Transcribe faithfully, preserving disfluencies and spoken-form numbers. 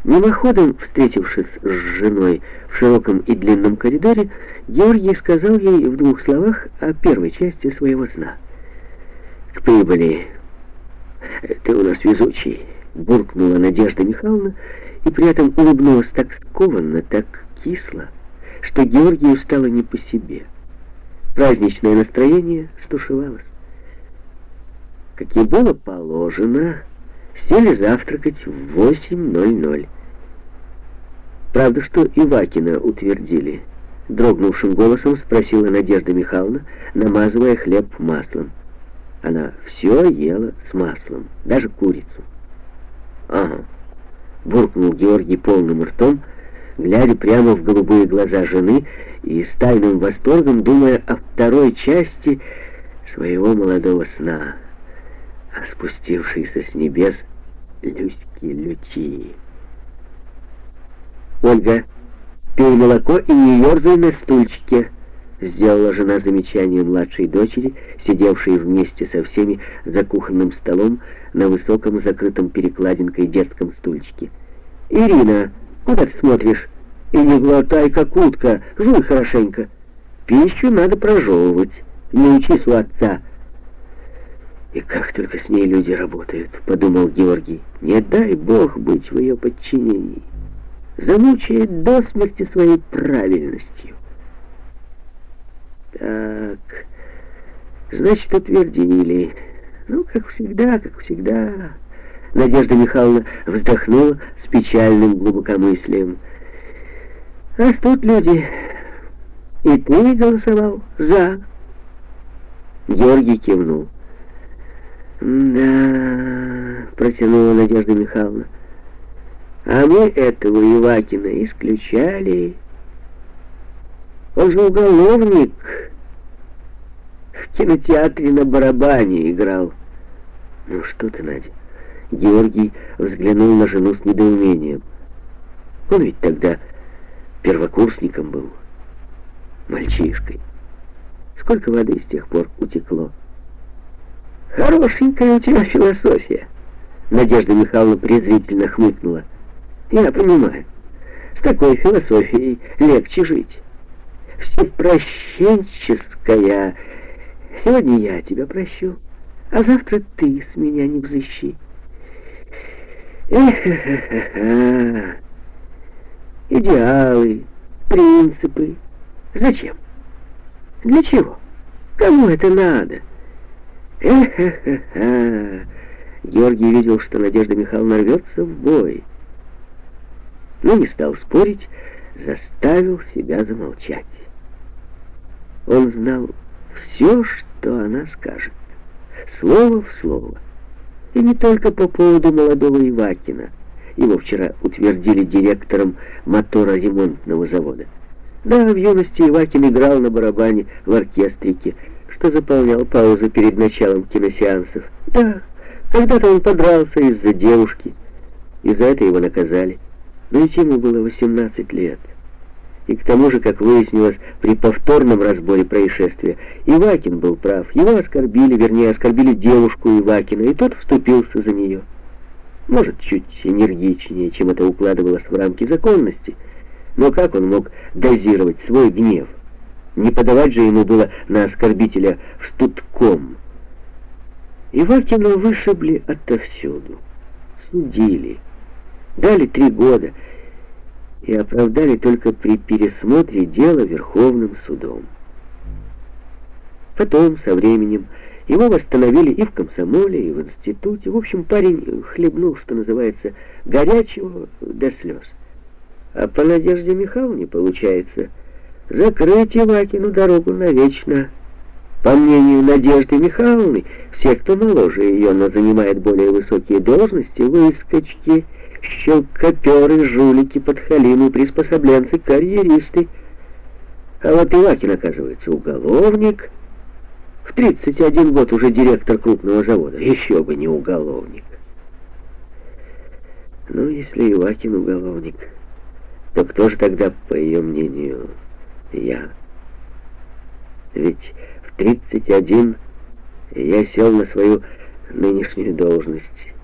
Мимоходом, встретившись с женой в широком и длинном коридоре, Георгий сказал ей в двух словах о первой части своего сна. «К прибыли. Ты у нас везучий», — буркнула Надежда Михайловна, и при этом улыбнулась так скованно, так кисло, что Георгию стало не по себе. Праздничное настроение стушевалось. Как и было положено, сели завтракать в восемь ноль ноль. «Правда, что Ивакина утвердили?» — дрогнувшим голосом спросила Надежда Михайловна, намазывая хлеб маслом. Она все ела с маслом, даже курицу. «Ага», — буркнул Георгий полным ртом, глядя прямо в голубые глаза жены и с тайным восторгом думая о второй части своего молодого сна, о спустившейся с небес Люське-Лючии. «Ольга, пей молоко и не ерзай на стульчике», — сделала жена замечание младшей дочери, сидевшей вместе со всеми за кухонным столом на высоком закрытом перекладинкой детском стульчике. «Ирина, куда ты смотришь? И не глотай, как утка, жуй хорошенько. Пищу надо прожевывать, не учись у отца». «И как только с ней люди работают», — подумал Георгий. «Не дай Бог быть в ее подчинении. Замучает до смерти своей правильностью». «Так, значит, утвердили. Ну, как всегда, как всегда». Надежда Михайловна вздохнула с печальным глубокомыслием. «Растут люди. И ты голосовал за?» Георгий кивнул. «Да», — протянула Надежда Михайловна, «а мы этого Ивакина исключали. Он же уголовник. В кинотеатре на барабане играл». «Ну что ты, Надя?» Георгий взглянул на жену с недоумением. Он ведь тогда первокурсником был, мальчишкой. Сколько воды с тех пор утекло. «Хорошенькая у тебя философия», — Надежда Михайловна презрительно хмыкнула. «Я понимаю, с такой философией легче жить. Всепрощенческая. Сегодня я тебя прощу, а завтра ты с меня не взыщи. Эх-ха-ха-ха. Идеалы, принципы. Зачем? Для чего? Кому это надо? Эх-ха-ха-ха». Георгий видел, что Надежда Михайловна рвется в бой, но не стал спорить, заставил себя замолчать. Он знал все, что она скажет, слово в слово. И не только по поводу молодого Ивакина. Его вчера утвердили директором мотороремонтного завода. Да, в юности Ивакин играл на барабане в оркестрике, что заполнял паузы перед началом киносеансов. Да, когда-то он подрался из-за девушки, и за это его наказали. Но ведь ему было восемнадцать лет. И к тому же, как выяснилось, при повторном разборе происшествия, Ивакин был прав. Его оскорбили, вернее, оскорбили девушку Ивакина, и тот вступился за нее. Может, чуть энергичнее, чем это укладывалось в рамки законности, но как он мог дозировать свой гнев? Не подавать же ему было на оскорбителя в студком. Ивакина вышибли отовсюду, судили, дали три года, и оправдали только при пересмотре дела Верховным судом. Потом, со временем, его восстановили и в комсомоле, и в институте. В общем, парень хлебнул, что называется, горячего до слез. А по Надежде Михайловне, получается, закрыть Ивакину дорогу навечно. По мнению Надежды Михайловны, все, кто моложе ее, но занимает более высокие должности, выскочки, щелкоперы, жулики, подхалимы, приспособленцы, карьеристы. А вот Ивакин, оказывается, уголовник. В тридцать один год уже директор крупного завода. Еще бы не уголовник. Ну, если Ивакин уголовник, то кто же тогда, по ее мнению, я? Ведь в тридцать один я сел на свою нынешнюю должность.